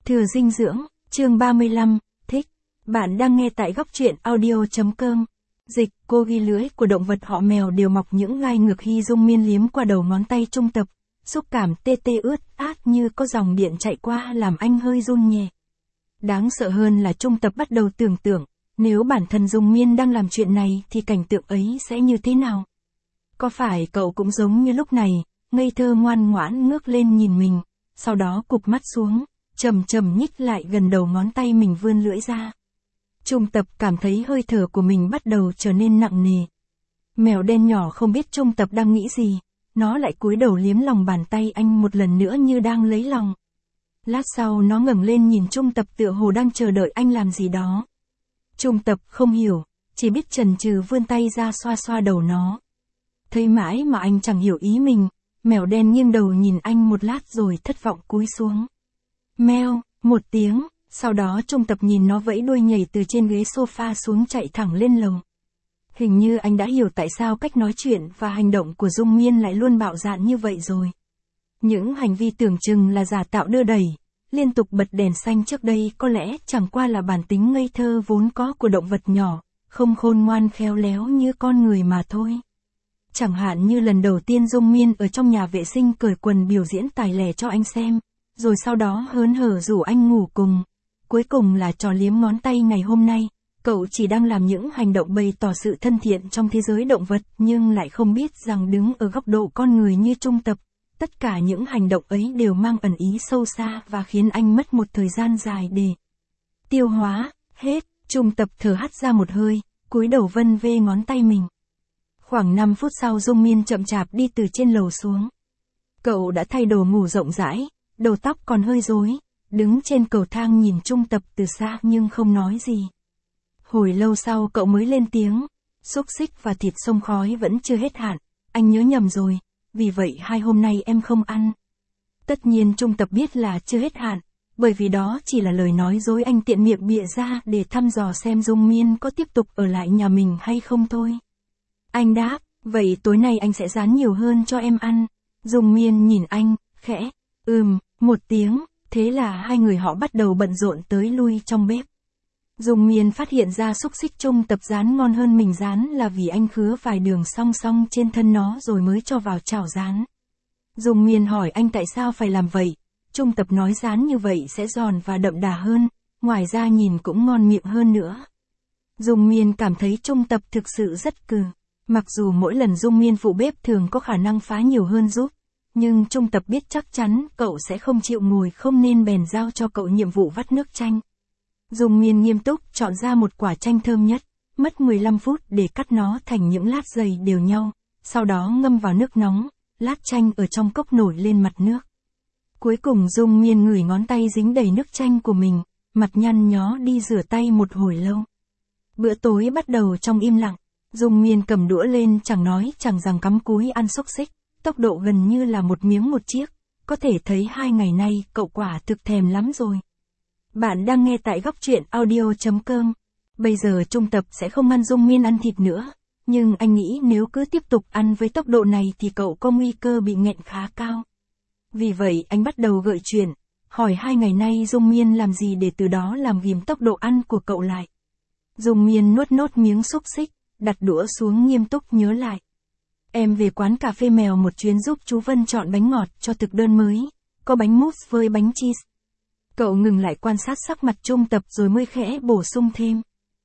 Thừa dinh dưỡng, chương 35, thích. Bạn đang nghe tại góc truyện audio.com. Dịch, cô ghi lưỡi của động vật họ mèo đều mọc những gai ngược khi Dung Miên liếm qua đầu ngón tay trung tập. Xúc cảm tê tê ướt át như có dòng điện chạy qua làm anh hơi run nhẹ. Đáng sợ hơn là trung tập bắt đầu tưởng tượng, nếu bản thân Dung Miên đang làm chuyện này thì cảnh tượng ấy sẽ như thế nào? Có phải cậu cũng giống như lúc này, ngây thơ ngoan ngoãn ngước lên nhìn mình, sau đó cụp mắt xuống, chậm chậm nhích lại gần đầu ngón tay mình vươn lưỡi ra. Trung tập cảm thấy hơi thở của mình bắt đầu trở nên nặng nề. Mèo đen nhỏ không biết Trung tập đang nghĩ gì, nó lại cúi đầu liếm lòng bàn tay anh một lần nữa như đang lấy lòng. Lát sau nó ngẩng lên nhìn Trung tập tựa hồ đang chờ đợi anh làm gì đó. Trung tập không hiểu, chỉ biết chần chừ vươn tay ra xoa xoa đầu nó. Thấy mãi mà anh chẳng hiểu ý mình, mèo đen nghiêng đầu nhìn anh một lát rồi thất vọng cúi xuống. Meo, một tiếng, sau đó Trung tập nhìn nó vẫy đuôi nhảy từ trên ghế sofa xuống chạy thẳng lên lầu. Hình như anh đã hiểu tại sao cách nói chuyện và hành động của Dung Miên lại luôn bạo dạn như vậy rồi. Những hành vi tưởng chừng là giả tạo đưa đẩy, liên tục bật đèn xanh trước đây có lẽ chẳng qua là bản tính ngây thơ vốn có của động vật nhỏ, không khôn ngoan khéo léo như con người mà thôi. Chẳng hạn như lần đầu tiên Dung Miên ở trong nhà vệ sinh cởi quần biểu diễn tài lẻ cho anh xem, rồi sau đó hớn hở rủ anh ngủ cùng. Cuối cùng là trò liếm ngón tay ngày hôm nay, cậu chỉ đang làm những hành động bày tỏ sự thân thiện trong thế giới động vật nhưng lại không biết rằng đứng ở góc độ con người như Trung tập, tất cả những hành động ấy đều mang ẩn ý sâu xa và khiến anh mất một thời gian dài để tiêu hóa. Hết, Trung tập thở hắt ra một hơi, cúi đầu vân vê ngón tay mình. Khoảng 5 phút sau Dung Miên chậm chạp đi từ trên lầu xuống. Cậu đã thay đồ ngủ rộng rãi, đầu tóc còn hơi rối, đứng trên cầu thang nhìn Trung tập từ xa nhưng không nói gì. Hồi lâu sau cậu mới lên tiếng, xúc xích và thịt xông khói vẫn chưa hết hạn, anh nhớ nhầm rồi, vì vậy 2 hôm nay em không ăn. Tất nhiên Trung tập biết là chưa hết hạn, bởi vì đó chỉ là lời nói dối anh tiện miệng bịa ra để thăm dò xem Dung Miên có tiếp tục ở lại nhà mình hay không thôi. Anh đáp, vậy tối nay anh sẽ rán nhiều hơn cho em ăn. Dung Miên nhìn anh, khẽ, một tiếng, thế là hai người họ bắt đầu bận rộn tới lui trong bếp. Dung Miên phát hiện ra xúc xích Trung tập rán ngon hơn mình rán là vì anh khứa vài đường song song trên thân nó rồi mới cho vào chảo rán. Dung Miên hỏi anh tại sao phải làm vậy, Trung tập nói rán như vậy sẽ giòn và đậm đà hơn, ngoài ra nhìn cũng ngon miệng hơn nữa. Dung Miên cảm thấy Trung tập thực sự rất cừ. Mặc dù mỗi lần Dung Miên phụ bếp thường có khả năng phá nhiều hơn giúp, nhưng Trung tập biết chắc chắn cậu sẽ không chịu ngồi không nên bèn giao cho cậu nhiệm vụ vắt nước chanh. Dung Miên nghiêm túc chọn ra một quả chanh thơm nhất, mất 15 phút để cắt nó thành những lát dày đều nhau, sau đó ngâm vào nước nóng, lát chanh ở trong cốc nổi lên mặt nước. Cuối cùng Dung Miên ngửi ngón tay dính đầy nước chanh của mình, mặt nhăn nhó đi rửa tay một hồi lâu. Bữa tối bắt đầu trong im lặng. Dung Miên cầm đũa lên chẳng nói chẳng rằng cắm cúi ăn xúc xích, tốc độ gần như là một miếng một chiếc, có thể thấy 2 ngày nay cậu quả thực thèm lắm rồi. Bạn đang nghe tại góc truyện audio.com. Bây giờ Trung tập sẽ không ngăn Dung Miên ăn thịt nữa, nhưng anh nghĩ nếu cứ tiếp tục ăn với tốc độ này thì cậu có nguy cơ bị nghẹn khá cao. Vì vậy anh bắt đầu gợi chuyện, hỏi 2 ngày nay Dung Miên làm gì để từ đó làm ghim tốc độ ăn của cậu lại. Dung Miên nuốt nốt miếng xúc xích, đặt đũa xuống nghiêm túc nhớ lại. Em về quán cà phê mèo một chuyến giúp chú Vân chọn bánh ngọt cho thực đơn mới, có bánh mousse với bánh cheese. Cậu ngừng lại quan sát sắc mặt Trung tập rồi mới khẽ bổ sung thêm.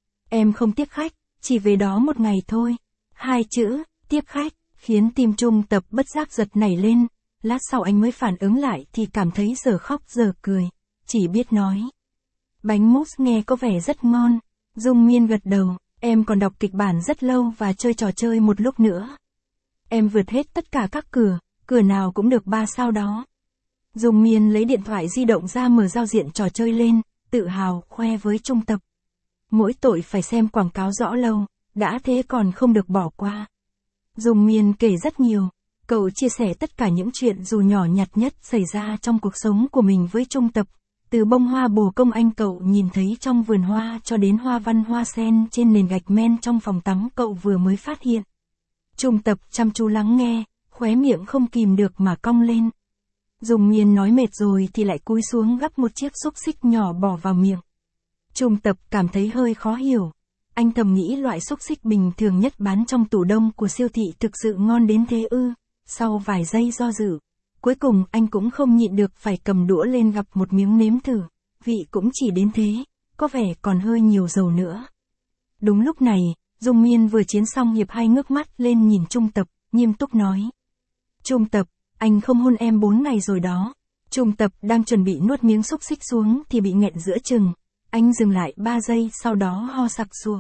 Em không tiếp khách, chỉ về đó một ngày thôi. 2 chữ, tiếp khách, khiến tim Trung tập bất giác giật nảy lên, lát sau anh mới phản ứng lại thì cảm thấy giờ khóc giờ cười, chỉ biết nói. Bánh mousse nghe có vẻ rất ngon, Dung Miên gật đầu. Em còn đọc kịch bản rất lâu và chơi trò chơi một lúc nữa. Em vượt hết tất cả các cửa nào cũng được 3 sao đó. Dung Miên lấy điện thoại di động ra mở giao diện trò chơi lên, tự hào khoe với Trung tập. Mỗi tội phải xem quảng cáo rõ lâu, đã thế còn không được bỏ qua. Dung Miên kể rất nhiều, cậu chia sẻ tất cả những chuyện dù nhỏ nhặt nhất xảy ra trong cuộc sống của mình với Trung tập. Từ bông hoa bồ công anh cậu nhìn thấy trong vườn hoa cho đến hoa văn hoa sen trên nền gạch men trong phòng tắm cậu vừa mới phát hiện. Trung tập chăm chú lắng nghe, khóe miệng không kìm được mà cong lên. Dung Miên nói mệt rồi thì lại cúi xuống gắp một chiếc xúc xích nhỏ bỏ vào miệng. Trung Tập cảm thấy hơi khó hiểu. Anh thầm nghĩ loại xúc xích bình thường nhất bán trong tủ đông của siêu thị thực sự ngon đến thế ư. Sau vài giây do dự, cuối cùng anh cũng không nhịn được phải cầm đũa lên gắp một miếng nếm thử. Vị cũng chỉ đến thế, có vẻ còn hơi nhiều dầu nữa. Đúng lúc này, Dung Miên vừa chiến xong hiệp 2 ngước mắt lên nhìn Trung Tập, nghiêm túc nói. Trung Tập, anh không hôn em 4 ngày rồi đó. Trung Tập đang chuẩn bị nuốt miếng xúc xích xuống thì bị nghẹn giữa chừng. Anh dừng lại 3 giây sau đó ho sặc sụa.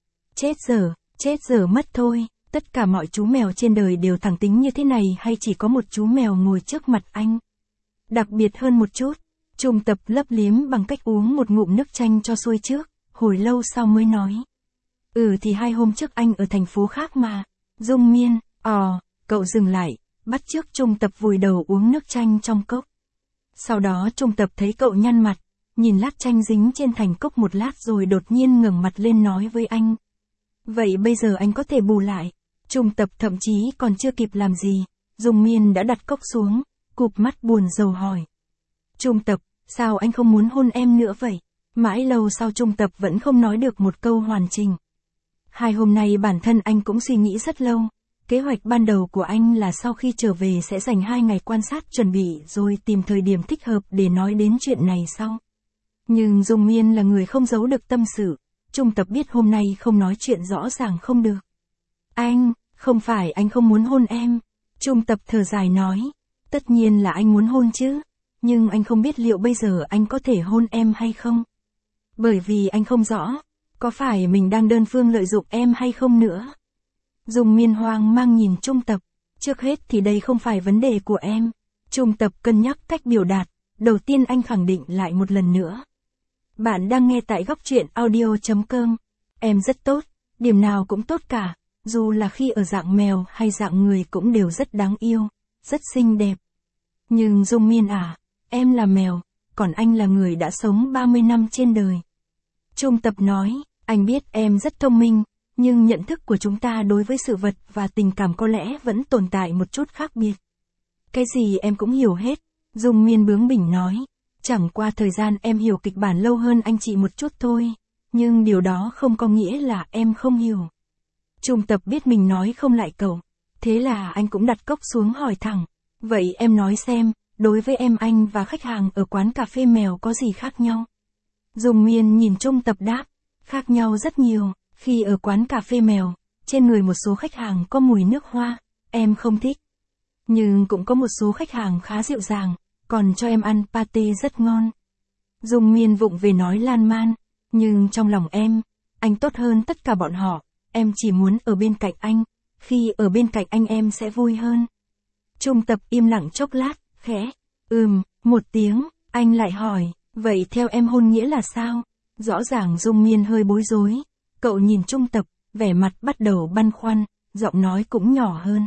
Chết giờ mất thôi. Tất cả mọi chú mèo trên đời đều thẳng tính như thế này hay chỉ có một chú mèo ngồi trước mặt anh? Đặc biệt hơn một chút, Trung Tập lấp liếm bằng cách uống một ngụm nước chanh cho xuôi trước, hồi lâu sau mới nói. Thì 2 hôm trước anh ở thành phố khác mà. Dung Miên, cậu dừng lại, bắt chước Trung Tập vùi đầu uống nước chanh trong cốc. Sau đó Trung Tập thấy cậu nhăn mặt, nhìn lát chanh dính trên thành cốc một lát rồi đột nhiên ngẩng mặt lên nói với anh. Vậy bây giờ anh có thể bù lại. Trung Tập thậm chí còn chưa kịp làm gì, Dung Miên đã đặt cốc xuống, cụp mắt buồn rầu hỏi. Trung Tập, sao anh không muốn hôn em nữa vậy? Mãi lâu sau Trung Tập vẫn không nói được một câu hoàn chỉnh. 2 hôm nay bản thân anh cũng suy nghĩ rất lâu. Kế hoạch ban đầu của anh là sau khi trở về sẽ dành 2 ngày quan sát chuẩn bị rồi tìm thời điểm thích hợp để nói đến chuyện này sau. Nhưng Dung Miên là người không giấu được tâm sự. Trung Tập biết hôm nay không nói chuyện rõ ràng không được. Không phải anh không muốn hôn em. Trung Tập thở dài nói. Tất nhiên là anh muốn hôn chứ. Nhưng anh không biết liệu bây giờ anh có thể hôn em hay không. Bởi vì anh không rõ, có phải mình đang đơn phương lợi dụng em hay không nữa. Dung Miên hoang mang nhìn Trung Tập. Trước hết thì đây không phải vấn đề của em. Trung Tập cân nhắc cách biểu đạt. Đầu tiên anh khẳng định lại một lần nữa. Bạn đang nghe tại góc truyện audio.com. Em rất tốt, điểm nào cũng tốt cả. Dù là khi ở dạng mèo hay dạng người cũng đều rất đáng yêu, rất xinh đẹp. Nhưng Dung Miên em là mèo, còn anh là người đã sống 30 năm trên đời. Trung Tập nói, anh biết em rất thông minh, nhưng nhận thức của chúng ta đối với sự vật và tình cảm có lẽ vẫn tồn tại một chút khác biệt. Cái gì em cũng hiểu hết, Dung Miên bướng bỉnh nói. Chẳng qua thời gian em hiểu kịch bản lâu hơn anh chị một chút thôi, nhưng điều đó không có nghĩa là em không hiểu. Trung Tập biết mình nói không lại cậu, thế là anh cũng đặt cốc xuống hỏi thẳng. Vậy em nói xem, đối với em anh và khách hàng ở quán cà phê mèo có gì khác nhau? Dung Miên nhìn Trung Tập đáp, khác nhau rất nhiều. Khi ở quán cà phê mèo, trên người một số khách hàng có mùi nước hoa, em không thích. Nhưng cũng có một số khách hàng khá dịu dàng, còn cho em ăn pate rất ngon. Dung Miên vụng về nói lan man, nhưng trong lòng em, anh tốt hơn tất cả bọn họ, em chỉ muốn ở bên cạnh anh, khi ở bên cạnh anh em sẽ vui hơn. Trung Tập im lặng chốc lát, khẽ, một tiếng, anh lại hỏi, vậy theo em hôn nghĩa là sao? Rõ ràng Dung Miên hơi bối rối, cậu nhìn Trung Tập, vẻ mặt bắt đầu băn khoăn, giọng nói cũng nhỏ hơn.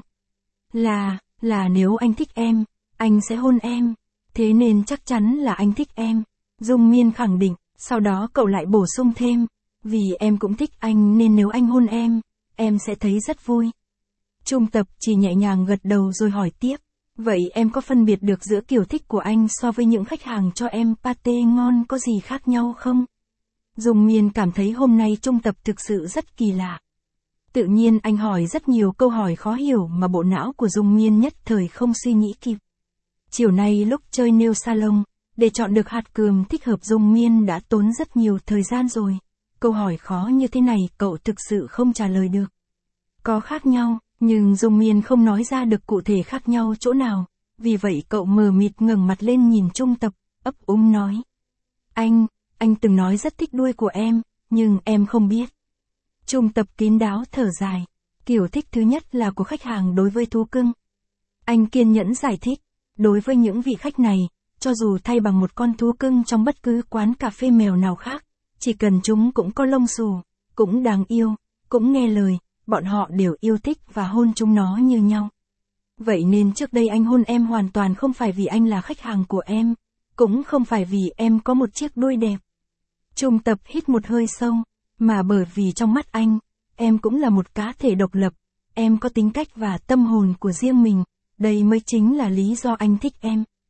Là nếu anh thích em, anh sẽ hôn em. Thế nên chắc chắn là anh thích em. Dung Miên khẳng định, sau đó cậu lại bổ sung thêm. Vì em cũng thích anh nên nếu anh hôn em sẽ thấy rất vui. Trung Tập chỉ nhẹ nhàng gật đầu rồi hỏi tiếp. Vậy em có phân biệt được giữa kiểu thích của anh so với những khách hàng cho em pate ngon có gì khác nhau không? Dung Miên cảm thấy hôm nay Trung Tập thực sự rất kỳ lạ. Tự nhiên anh hỏi rất nhiều câu hỏi khó hiểu mà bộ não của Dung Miên nhất thời không suy nghĩ kịp. Chiều nay lúc chơi nail salon, để chọn được hạt cườm thích hợp Dung Miên đã tốn rất nhiều thời gian rồi. Câu hỏi khó như thế này cậu thực sự không trả lời được. Có khác nhau, nhưng Dung Miên không nói ra được cụ thể khác nhau chỗ nào. Vì vậy cậu mờ mịt ngẩng mặt lên nhìn Trung Tập, ấp úng nói. Anh từng nói rất thích đuôi của em, nhưng em không biết. Trung Tập kín đáo thở dài. Kiểu thích thứ nhất là của khách hàng đối với thú cưng. Anh kiên nhẫn giải thích. Đối với những vị khách này, cho dù thay bằng một con thú cưng trong bất cứ quán cà phê mèo nào khác, chỉ cần chúng cũng có lông xù, cũng đáng yêu, cũng nghe lời, bọn họ đều yêu thích và hôn chúng nó như nhau. Vậy nên trước đây anh hôn em hoàn toàn không phải vì anh là khách hàng của em, cũng không phải vì em có một chiếc đuôi đẹp. Trung Tập hít một hơi sâu, mà bởi vì trong mắt anh, em cũng là một cá thể độc lập, em có tính cách và tâm hồn của riêng mình, đây mới chính là lý do anh thích em.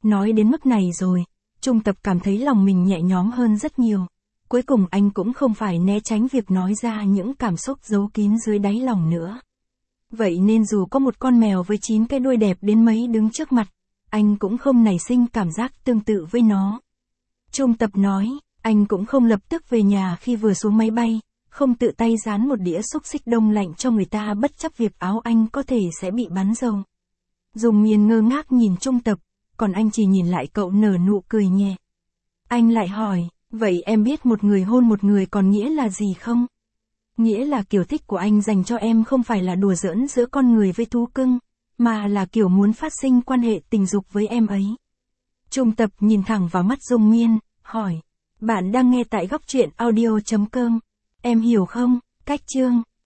Nói đến mức này rồi, Trung Tập cảm thấy lòng mình nhẹ nhõm hơn rất nhiều. Cuối cùng anh cũng không phải né tránh việc nói ra những cảm xúc giấu kín dưới đáy lòng nữa. Vậy nên dù có một con mèo với 9 cái đuôi đẹp đến mấy đứng trước mặt, anh cũng không nảy sinh cảm giác tương tự với nó. Trung Tập nói, anh cũng không lập tức về nhà khi vừa xuống máy bay, không tự tay dán một đĩa xúc xích đông lạnh cho người ta bất chấp việc áo anh có thể sẽ bị bắn dầu. Dung Miên ngơ ngác nhìn Trung Tập, còn anh chỉ nhìn lại cậu nở nụ cười nhẹ. Anh lại hỏi, vậy em biết một người hôn một người còn nghĩa là gì không? Nghĩa là kiểu thích của anh dành cho em không phải là đùa giỡn giữa con người với thú cưng, mà là kiểu muốn phát sinh quan hệ tình dục với em ấy. Trung Tập nhìn thẳng vào mắt Dung Miên, hỏi, bạn đang nghe tại góc truyện audio.com, em hiểu không? Cách chương